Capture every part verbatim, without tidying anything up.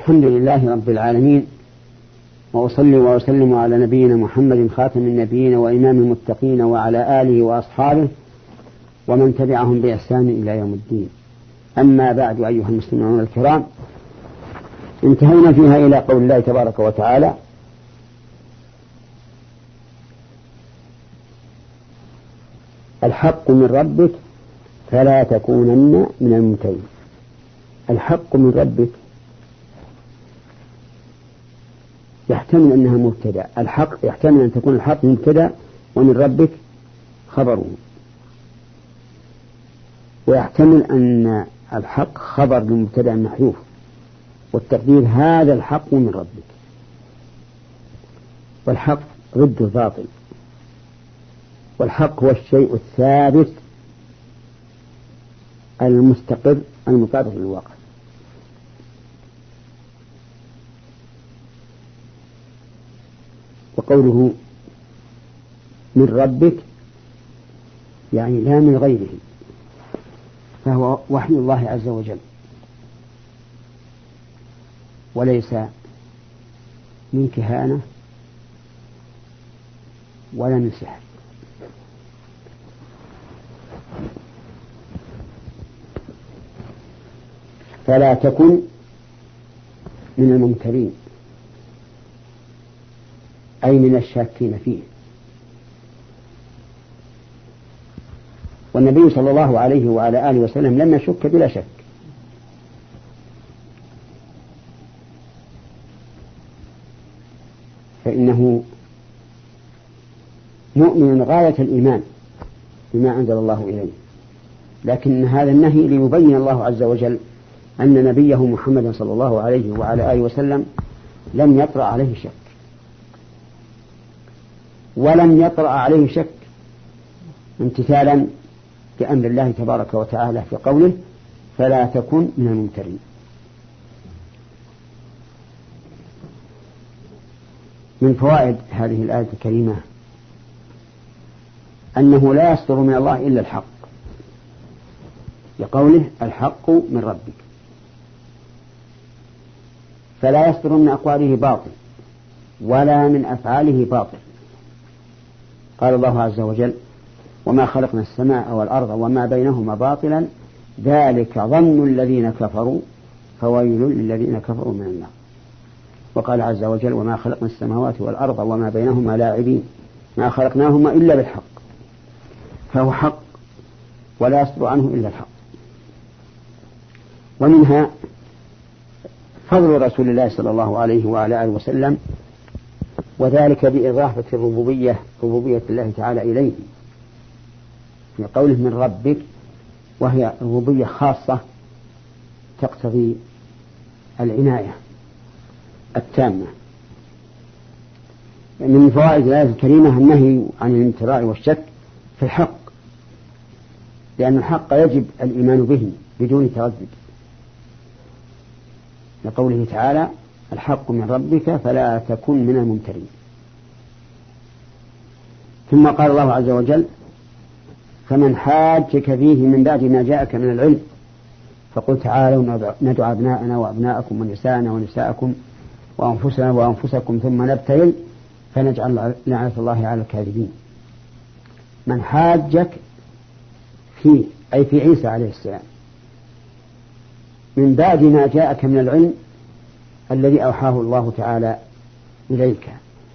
الحمد لله رب العالمين، وأصلي وأسلم على نبينا محمد خاتم النبيين وإمام المتقين وعلى آله وأصحابه ومن تبعهم بإحسان إلى يوم الدين. أما بعد، أيها المسلمون الكرام، انتهينا فيها إلى قول الله تبارك وتعالى: الحق من ربك فلا تكونن من الممترين. الحق من ربك يحتمل أنها مبتدأ، الحق يحتمل أن تكون الحق مبتدأ ومن ربك خبره، ويحتمل أن الحق خبر لمبتدأ محذوف، والتقدير هذا الحق من ربك. والحق ضد الباطل، والحق هو الشيء الثابت المستقر المطابق للواقع. وقوله من ربك يعني لا من غيره، فهو وحي الله عز وجل، وليس من كهانة ولا من سحر. فلا تكن من الممترين، أي من الشاكين فيه. والنبي صلى الله عليه وعلى آله وسلم لم يشك بلا شك، فإنه مؤمن غاية الإيمان بما أنزل الله إليه، لكن هذا النهي ليبين الله عز وجل أن نبيه محمد صلى الله عليه وعلى آله وسلم لم يطرأ عليه شك، ولم يطرأ عليه شك امتثالا لأمر الله تبارك وتعالى في قوله: فلا تكن من الممترين. من فوائد هذه الآية الكريمة أنه لا يصدر من الله إلا الحق، لقوله: الحق من ربك، فلا يصدر من أقواله باطل ولا من أفعاله باطل. قال الله عز وجل: وما خلقنا السماء والأرض وما بينهما باطلا ذلك ظن الذين كفروا فويل للذين كفروا من النار. وقال عز وجل: وما خلقنا السماوات والأرض وما بينهما لاعبين ما خلقناهما إلا بالحق. فهو حق ولا يصدر عنه إلا الحق. ومنها فضل رسول الله صلى الله عليه وعلى آله وسلم، وذلك بإضافة الربوبية ربوبية الله تعالى إليه في قوله من ربك، وهي ربوبية خاصة تقتضي العناية التامة. من فوائد الآية الكريمة النهي عن الامتراء والشك في الحق، لأن الحق يجب الإيمان به بدون تردد، لقوله تعالى: الحق من ربك فلا تكن من الممترين. ثم قال الله عز وجل: فمن حاجك فيه من بعد ما جاءك من العلم فقل تعالوا ندعو أبناءنا وأبناءكم ونساءنا ونساءكم وأنفسنا وأنفسكم ثم نبتهل فنجعل لعنة الله على الكاذبين. من حاجك فيه أي في عيسى عليه السلام من بعد ما جاءك من العلم الذي أوحاه الله تعالى إليك،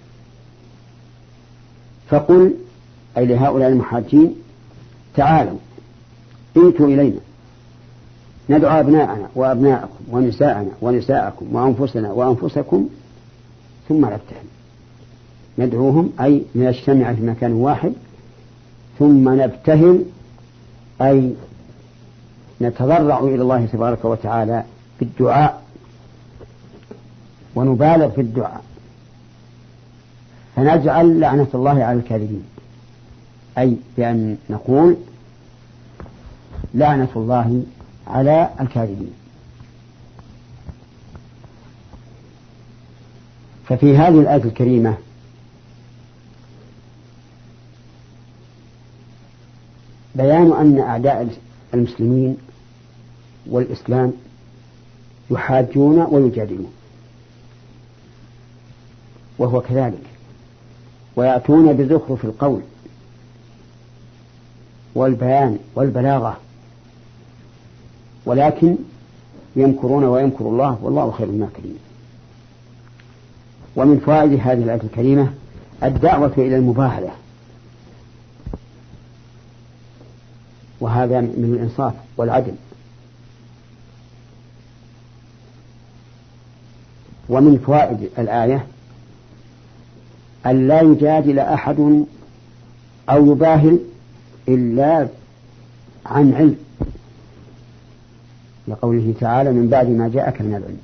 فقل أي لهؤلاء المحاجين: تعالوا ائتوا إلينا ندعو أبناءنا وأبناءكم ونساءنا ونساءكم وأنفسنا وأنفسكم ثم نبتهل. ندعوهم أي نجتمع في مكان واحد، ثم نبتهل أي نتضرع إلى الله تبارك وتعالى بالدعاء ونبالغ في الدعاء، فنجعل لعنة الله على الكاذبين، أي بأن نقول لعنة الله على الكاذبين. ففي هذه الآية الكريمة بيان أن أعداء المسلمين والإسلام يحاجون ويجادلون، وهو كذلك، ويأتون بزخرف القول والبيان والبلاغة، ولكن يمكرون ويمكر الله والله خير الماكرين. ومن فوائد هذه الآية الكريمة الدعوة إلى المباهلة، وهذا من الإنصاف والعدل. ومن فوائد الآية أن لا يجادل أحد أو يباهل إلا عن علم، لقوله تعالى من بعد ما جاءك من العلم،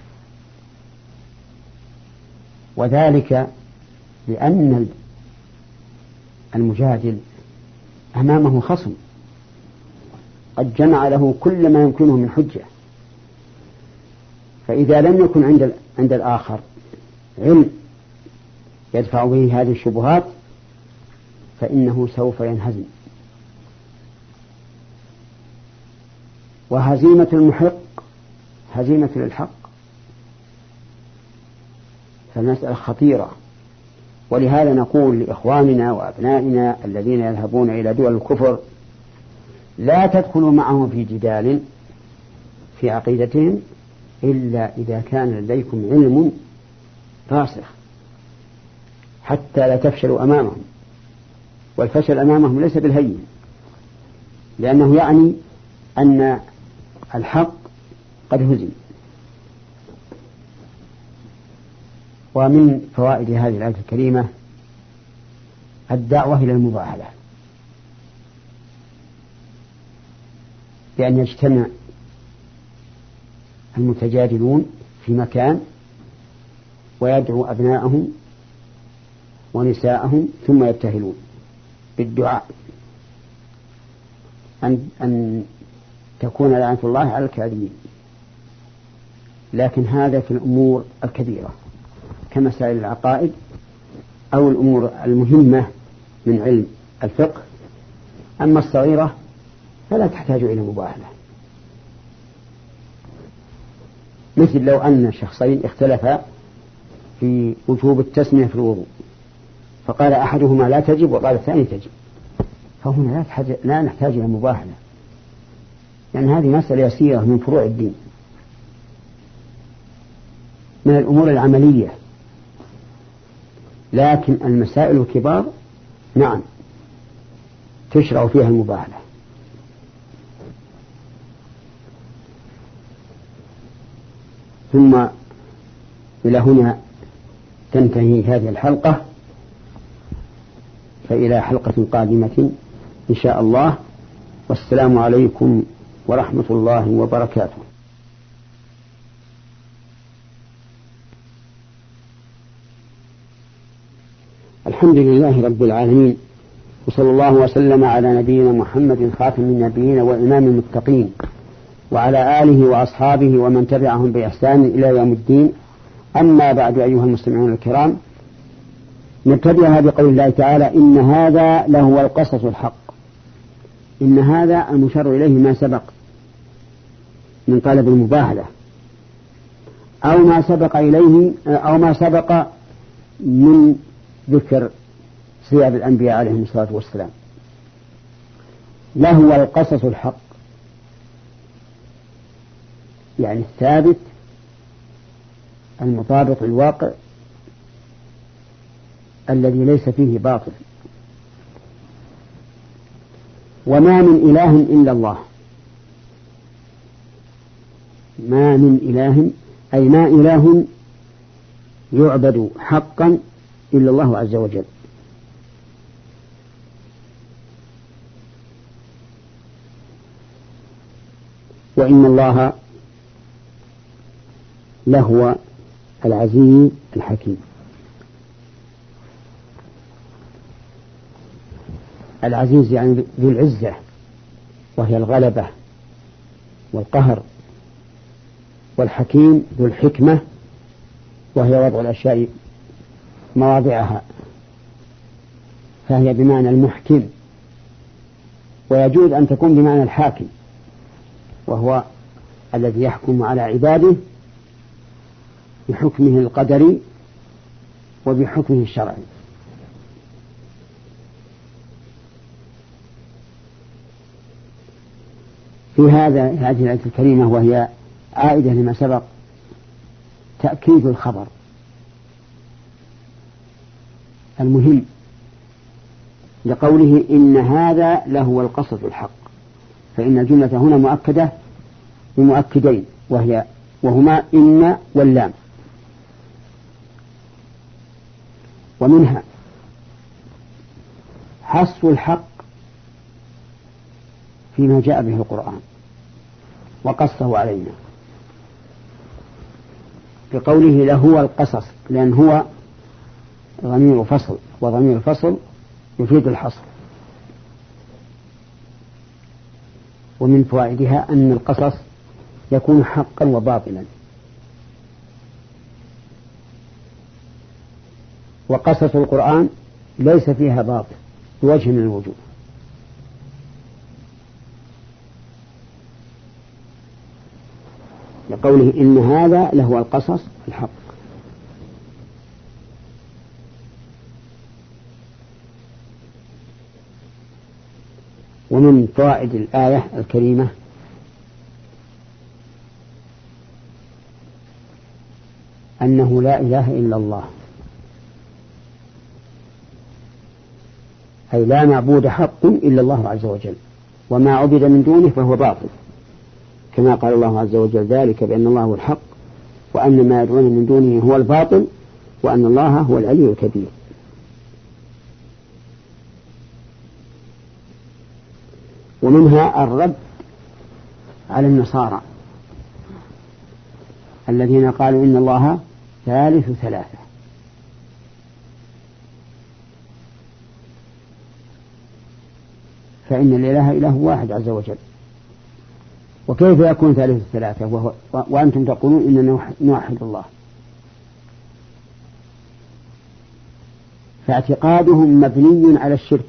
وذلك لأن المجادل أمامه خصم قد جمع له كل ما يمكنه من حجة، فإذا لم يكن عند عند الآخر علم يدفع به هذه الشبهات فإنه سوف ينهزم. وهزيمة المحق هزيمة للحق، فالمسألة خطيرة. ولهذا نقول لإخواننا وأبنائنا الذين يذهبون إلى دول الكفر لا تدخلوا معهم في جدال في عقيدتهم إلا إذا كان لديكم علم راسخ حتى لا تفشلوا أمامهم. والفشل أمامهم ليس بالهين، لأنه يعني أن الحق قد هزم. ومن فوائد هذه الآية الكريمة الدعوة إلى المباهلة، بأن يجتمع المتجادلون في مكان ويدعو أبناءهم ونساءهم ثم يبتهلون بالدعاء أن, أن تكون لعنة الله على الكاذبين. لكن هذا في الأمور الكبيرة كمسائل العقائد أو الأمور المهمة من علم الفقه. أما الصغيرة فلا تحتاج إلى مباهلة، مثل لو أن شخصين اختلفا في وجوب التسمية في الوضوء، فقال أحدهما لا تجب وقال الثاني تجب، فهنا لا, تحتاج لا نحتاج إلى مباهلة، لأن يعني هذه مسألة يسيرة من فروع الدين، من الأمور العملية. لكن المسائل الكبار نعم تشرع فيها المباهلة. ثم إلى هنا تنتهي هذه الحلقة، فإلى حلقة قادمة إن شاء الله، والسلام عليكم ورحمة الله وبركاته. الحمد لله رب العالمين، وصلى الله وسلم على نبينا محمد خاتم النبيين وإمام المتقين، وعلى آله وأصحابه ومن تبعهم بإحسان إلى يوم الدين. أما بعد أيها المستمعون الكرام، نبتدئها بقول الله تعالى إن هذا لهو القصص الحق. إن هذا المشار إليه ما سبق من طلب المباهلة، أو ما سبق إليه أو ما سبق من ذكر سير الأنبياء عليهم الصلاة والسلام. لهو القصص الحق يعني الثابت المطابق للواقع الذي ليس فيه باطل. وما من إله إلا الله، ما من إله أي ما إله يعبد حقا إلا الله عز وجل. وإن الله لهو العزيز الحكيم. العزيز يعني ذو العزة، وهي الغلبة والقهر، والحكيم ذو الحكمة، وهي وضع الأشياء مواضعها، فهي بمعنى المحكم، ويجوز أن تكون بمعنى الحاكم، وهو الذي يحكم على عباده بحكمه القدري وبحكمه الشرعي. في هذا هذه الآية الكريمة وهي عائدة لما سبق تأكيد الخبر المهم لقوله إن هذا لهو القصص الحق، فإن الجملة هنا مؤكدة بمؤكدين وهي وهما إن واللام. ومنها حص الحق فيما جاء به القرآن وقصه علينا بقوله لهو القصص، لأن هو ضمير فصل، وضمير الفصل يفيد الحصر. ومن فوائدها أن القصص يكون حقا وباطلا، وقصص القرآن ليس فيها باطل بوجه من الوجوه. لقوله إن هذا لهو القصص الحق. ومن فوائد الآية الكريمة أنه لا إله إلا الله، أي لا معبود حق إلا الله عز وجل، وما عبد من دونه فهو باطل، كما قال الله عز وجل ذلك بأن الله هو الحق وأن ما يدعون من دونه هو الباطل وأن الله هو العلي الكبير. ومنها الرد على النصارى الذين قالوا إن الله ثالث ثلاثة، فإن الإله إله واحد عز وجل، وكيف يكون ثالث ثلاثة وهو وأنتم تقولون إننا نوحد الله؟ فاعتقادهم مبني على الشرك،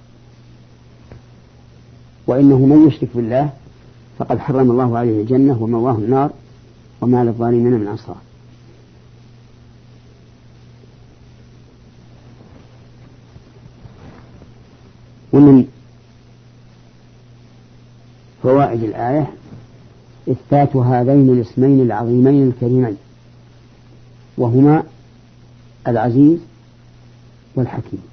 وإنه من يشرك بالله فقد حرم الله عليه الجنة ومواه النار وما للظالمين من أنصار. ومن فوائد الآية إثبات هذين الاسمين العظيمين الكريمين، وهما العزيز والحكيم.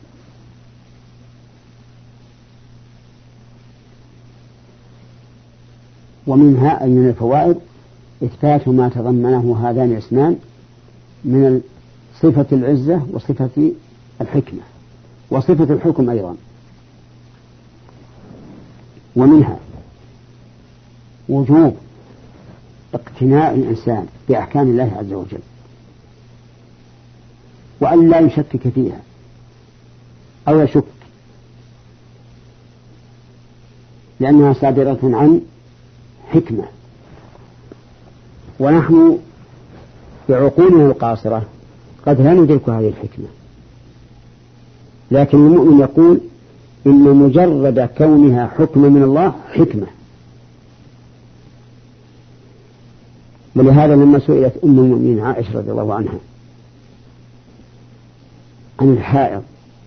ومنها أي من الفوائد إثبات ما تضمنه هذان الاسمان من صفة العزة وصفة الحكمة وصفة الحكم أيضا. ومنها وجوب اقتناع الإنسان بأحكام الله عز وجل وأن لا يشكك فيها أو يشك، لأنها صادرة عن حكمة، ونحن بعقولنا القاصرة قد لا ندرك هذه الحكمة، لكن المؤمن يقول إن مجرد كونها حكم من الله حكمة. ولهذا لما سئلت أم المؤمنين عائشة رضي الله عنها عن الحائض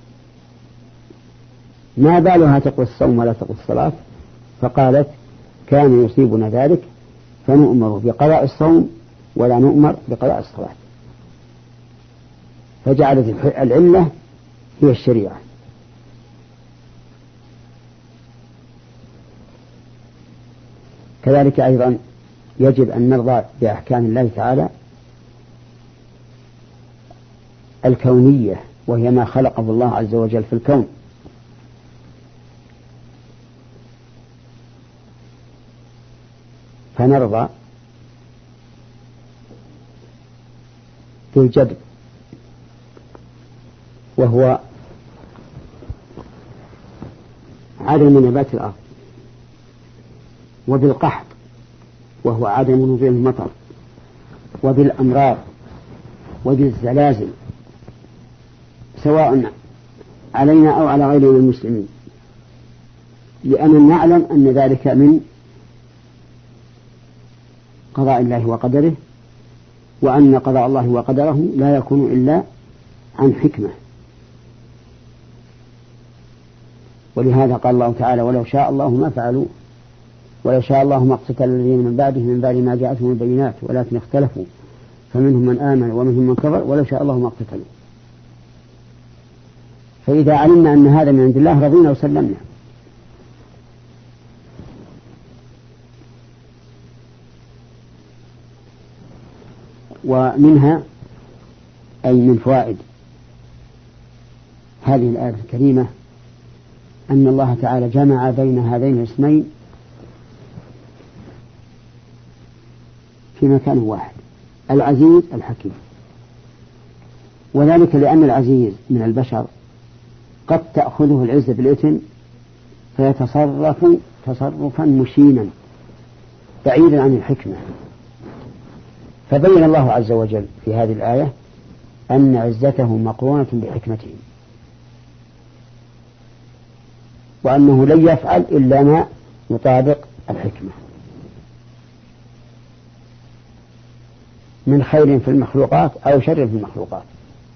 ما بالها تقضي الصوم ولا تقضي الصلاة، فقالت كان يصيبنا ذلك فنؤمر بقضاء الصوم ولا نؤمر بقضاء الصلاة، فجعلت العلة هي الشريعة. كذلك أيضا يجب أن نرضى بأحكام الله تعالى الكونية، وهي ما خلقه الله عز وجل في الكون، فنرضى بالجدب وهو عدم نبات الأرض، وبالقحط وهو عدم نزول المطر، وبالأمراض وبالزلازل سواء علينا أو على غيرنا من المسلمين، لأن نعلم أن ذلك من قضاء الله وقدره، وأن قضاء الله وقدره لا يكون إلا عن حكمة. ولهذا قال الله تعالى: ولو شاء الله ما فعلوا ولو شاء الله ما اقتتل الذين من بعدهم من بعد ما جاءتهم البينات ولكن اختلفوا فمنهم من آمن ومنهم من كفر ولو شاء الله ما اقتتلوا. فإذا علمنا أن هذا من عند الله رضينا وسلمنا. ومنها أي من فوائد هذه الآية الكريمة أن الله تعالى جمع بين هذين الاسمين في مكان واحد: العزيز الحكيم. وذلك لأن العزيز من البشر قد تأخذه العزة بالإثم فيتصرف تصرفا مشينا بعيدا عن الحكمة، فبين الله عز وجل في هذه الآية أن عزته مقرونة بحكمته، وأنه لن يفعل إلا ما يطابق الحكمة من خير في المخلوقات أو شر في المخلوقات.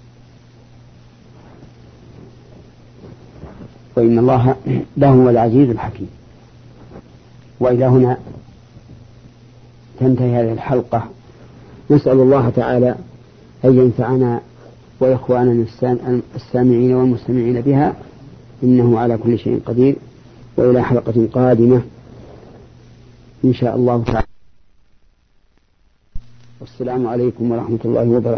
وإن الله له العزيز الحكيم. وإلى هنا تنتهي هذه الحلقة. نسأل الله تعالى أن ينفعنا وإخواننا السامعين والمستمعين بها، إنه على كل شيء قدير. وإلى حلقة قادمة إن شاء الله تعالى. والسلام عليكم ورحمة الله وبركاته.